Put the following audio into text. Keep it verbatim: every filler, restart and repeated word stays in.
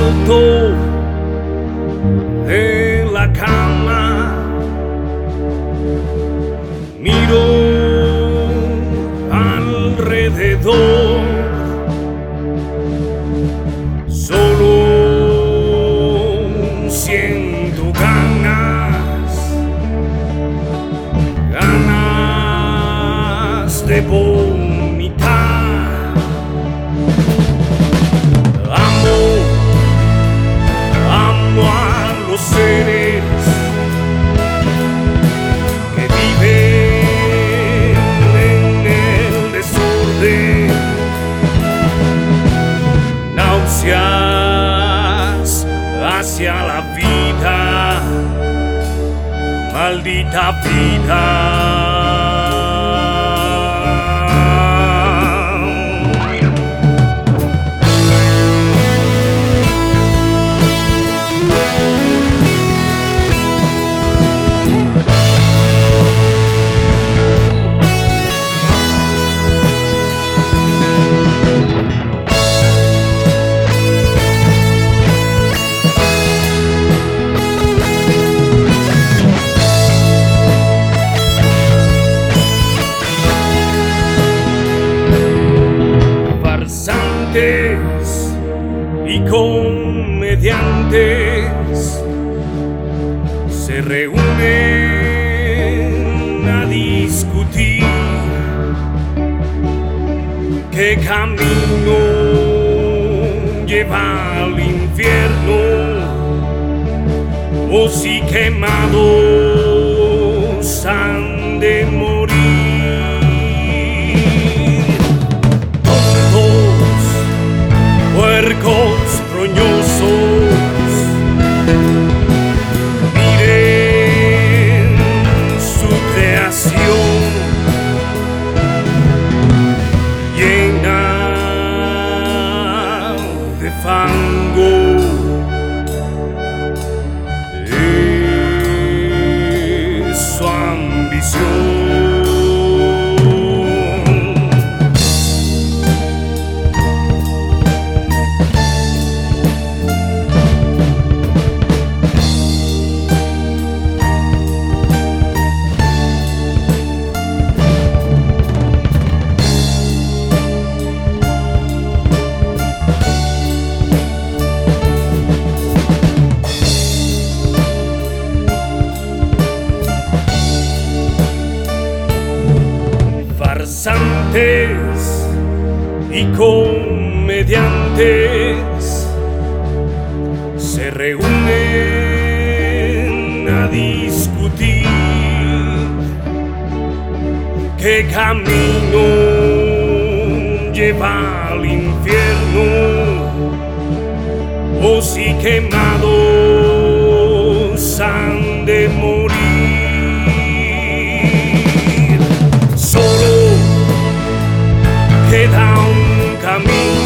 alto de la cama miro alrededor, solo siento ganas, ganas de vomitar. Amo, amo a los seres que viven en el desorden, náuseas hacia la vida, maldita vida. Y comediantes se reúnen a discutir qué camino lleva al infierno, o si quemados han de morir. Puercos roñosos, miren su creación llena de fango. Es su ambición. Farsantes y comediantes se reúnen a discutir qué camino lleva al infierno, o si quemados han de morir. Solo queda un camino